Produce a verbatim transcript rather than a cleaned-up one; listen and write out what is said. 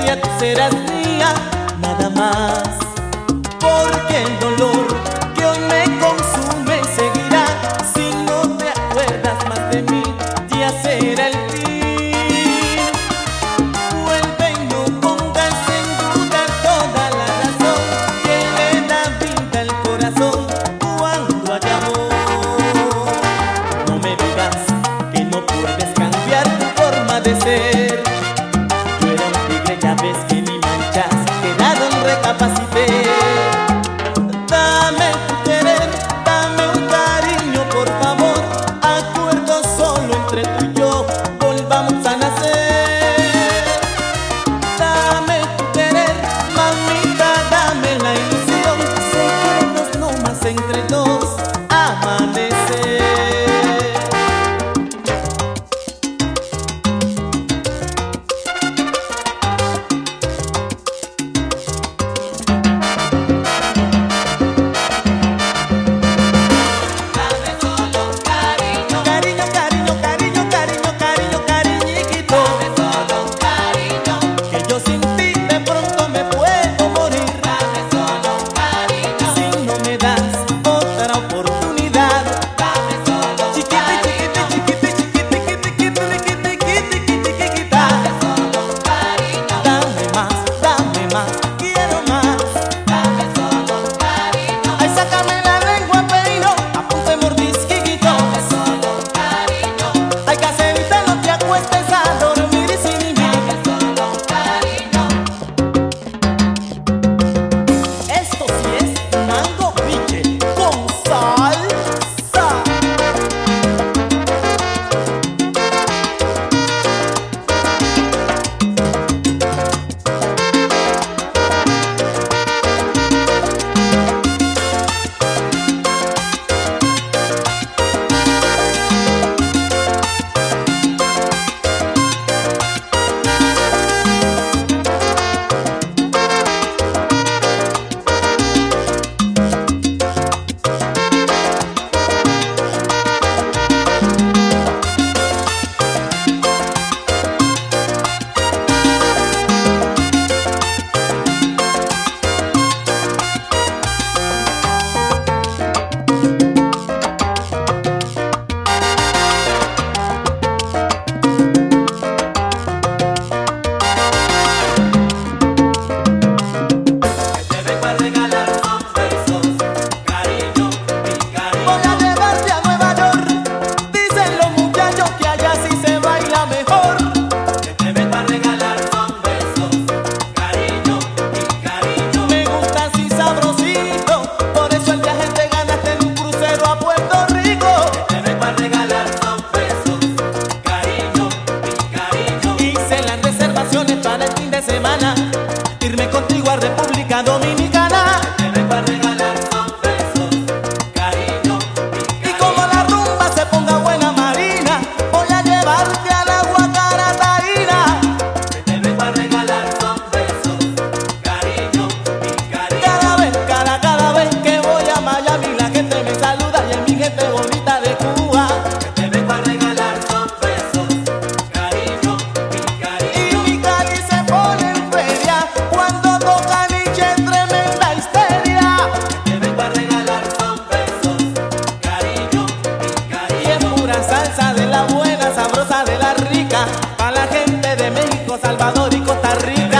día tú serás mía, nada más. Porque el dolor que hoy me consume seguirá. Si no te acuerdas más de mí, ya será el fin. Vuelve y no pongas en duda toda la razón que le da vida al corazón cuando hay amor. No me digas que no puedes cambiar tu forma de ser. Yo era un tigre, ya ves que ni manchas quedaron, recapacité. Dame tu querer, dame un cariño, por favor. Acuerdo solo entre tú y yo, volvamos a nacer. Dame tu querer, mamita, dame la ilusión. Secretos no más entre dos, amanecer. Irme contigo a República Dominicana. Te vengo a regalar son besos, cariño y cariño. Y como la rumba se ponga buena marina, voy a llevarte al agua Carataína. Te vengo a regalar son besos, cariño y cariño. Cada vez, cada, cada vez que voy a Miami, la gente me saluda y es mi gente bonita de Cuba. Te vengo a regalar son besos, cariño y cariño. Y mi Cali se pone en feria cuando toca Nietzsche, tremenda histeria. Te vengo a regalar son besos, cariño y Y cariño. es pura salsa de la buena, sabrosa de la rica, para la gente de México, Salvador y Costa Rica.